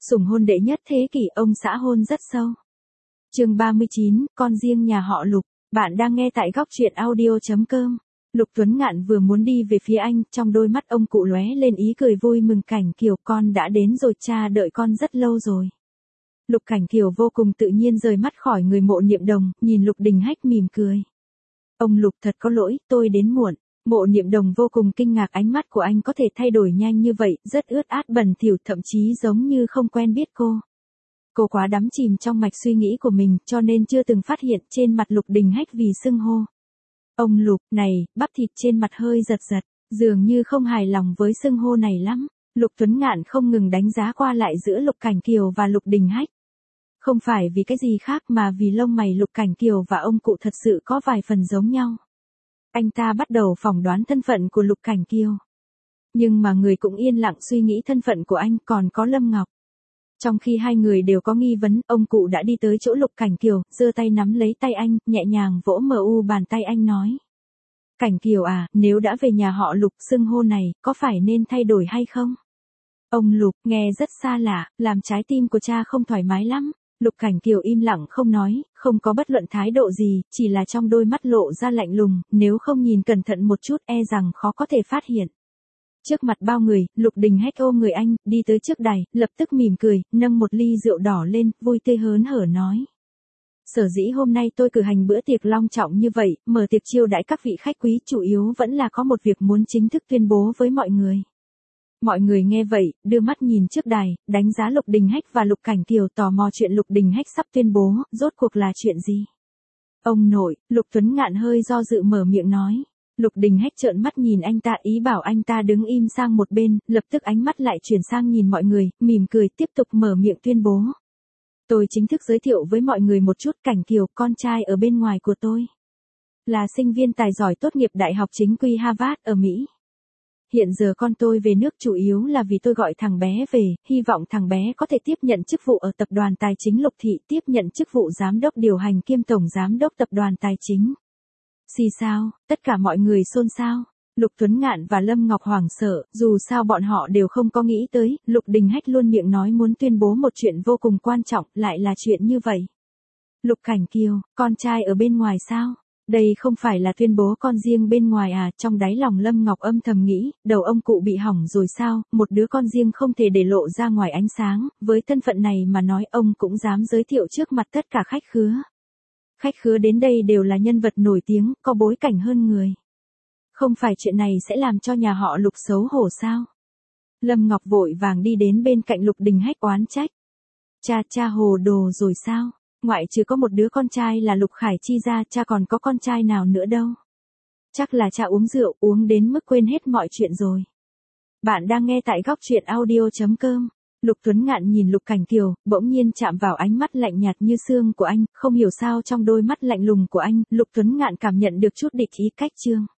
Sủng hôn đệ nhất thế kỷ, ông xã hôn rất sâu. Chương 39, con riêng nhà họ Lục. Bạn đang nghe tại góc truyện audio.com. Lục Tuấn Ngạn vừa muốn đi về phía anh, trong đôi mắt ông cụ lóe lên ý cười vui mừng. Cảnh Kiều, con đã đến rồi, cha đợi con rất lâu rồi. Lục Cảnh Kiều vô cùng tự nhiên rời mắt khỏi người Mộ Niệm Đồng, nhìn Lục Đình Hách mỉm cười. Ông Lục, thật có lỗi, tôi đến muộn. Mộ Niệm Đồng vô cùng kinh ngạc, ánh mắt của anh có thể thay đổi nhanh như vậy, rất ướt át bẩn thỉu, thậm chí giống như không quen biết cô. Cô quá đắm chìm trong mạch suy nghĩ của mình, cho nên chưa từng phát hiện trên mặt Lục Đình Hách vì xưng hô. Ông Lục, này, bắp thịt trên mặt hơi giật giật, dường như không hài lòng với xưng hô này lắm. Lục Tuấn Ngạn không ngừng đánh giá qua lại giữa Lục Cảnh Kiều và Lục Đình Hách. Không phải vì cái gì khác mà vì lông mày Lục Cảnh Kiều và ông cụ thật sự có vài phần giống nhau. Anh ta bắt đầu phỏng đoán thân phận của Lục Cảnh Kiều. Nhưng mà người cũng yên lặng suy nghĩ thân phận của anh, còn có Lâm Ngọc. Trong khi hai người đều có nghi vấn, ông cụ đã đi tới chỗ Lục Cảnh Kiều, giơ tay nắm lấy tay anh, nhẹ nhàng vỗ bàn tay anh nói. Cảnh Kiều à, nếu đã về nhà họ Lục, xưng hô này, có phải nên thay đổi hay không? Ông Lục, nghe rất xa lạ, làm trái tim của cha không thoải mái lắm. Lục Cảnh Kiều im lặng không nói, không có bất luận thái độ gì, chỉ là trong đôi mắt lộ ra lạnh lùng, nếu không nhìn cẩn thận một chút e rằng khó có thể phát hiện. Trước mặt bao người, Lục Đình Hách ôm người anh, đi tới trước đài, lập tức mỉm cười, nâng một ly rượu đỏ lên, vui tươi hớn hở nói. Sở dĩ hôm nay tôi cử hành bữa tiệc long trọng như vậy, mở tiệc chiêu đãi các vị khách quý, chủ yếu vẫn là có một việc muốn chính thức tuyên bố với mọi người. Mọi người nghe vậy, đưa mắt nhìn trước đài, đánh giá Lục Đình Hách và Lục Cảnh Kiều, tò mò chuyện Lục Đình Hách sắp tuyên bố, rốt cuộc là chuyện gì. Ông nội, Lục Tuấn Ngạn hơi do dự mở miệng nói. Lục Đình Hách trợn mắt nhìn anh ta, ý bảo anh ta đứng im sang một bên, lập tức ánh mắt lại chuyển sang nhìn mọi người, mỉm cười tiếp tục mở miệng tuyên bố. Tôi chính thức giới thiệu với mọi người một chút, Cảnh Kiều, con trai ở bên ngoài của tôi. Là sinh viên tài giỏi tốt nghiệp Đại học chính quy Harvard ở Mỹ. Hiện giờ con tôi về nước chủ yếu là vì tôi gọi thằng bé về, hy vọng thằng bé có thể tiếp nhận chức vụ ở tập đoàn tài chính Lục Thị, tiếp nhận chức vụ giám đốc điều hành kiêm tổng giám đốc tập đoàn tài chính. Xì sao, tất cả mọi người xôn xao. Lục Tuấn Ngạn và Lâm Ngọc hoảng sợ, dù sao bọn họ đều không có nghĩ tới, Lục Đình Hách luôn miệng nói muốn tuyên bố một chuyện vô cùng quan trọng, lại là chuyện như vậy. Lục Cảnh Kiều, con trai ở bên ngoài sao? Đây không phải là tuyên bố con riêng bên ngoài à? Trong đáy lòng Lâm Ngọc âm thầm nghĩ, đầu ông cụ bị hỏng rồi sao, một đứa con riêng không thể để lộ ra ngoài ánh sáng, với thân phận này mà nói ông cũng dám giới thiệu trước mặt tất cả khách khứa. Khách khứa đến đây đều là nhân vật nổi tiếng, có bối cảnh hơn người. Không phải chuyện này sẽ làm cho nhà họ Lục xấu hổ sao? Lâm Ngọc vội vàng đi đến bên cạnh Lục Đình Hách oán trách. Cha hồ đồ rồi sao? Ngoại trừ có một đứa con trai là Lục Khải Chi ra, cha còn có con trai nào nữa đâu. Chắc là cha uống rượu, uống đến mức quên hết mọi chuyện rồi. Bạn đang nghe tại góc truyện audio.com. Lục Tuấn Ngạn nhìn Lục Cảnh Kiều, bỗng nhiên chạm vào ánh mắt lạnh nhạt như xương của anh, không hiểu sao trong đôi mắt lạnh lùng của anh, Lục Tuấn Ngạn cảm nhận được chút địch ý cách chương.